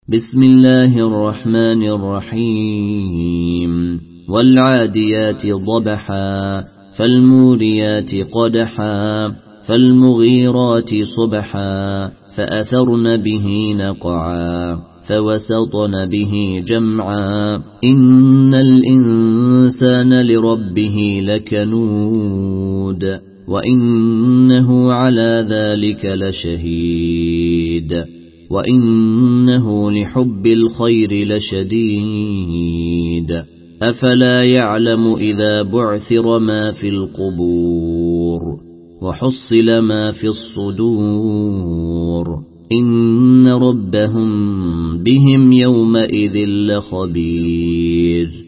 بسم الله الرحمن الرحيم والعاديات ضبحا فالموريات قدحا فالمغيرات صبحا فأثرن به نقعا فوسطن به جمعا إن الإنسان لربه لكنود وإنه على ذلك لشهيد وإنه لحب الخير لشديد أفلا يعلم إذا بعثر ما في القبور وحصل ما في الصدور إن ربهم بهم يومئذ لخبير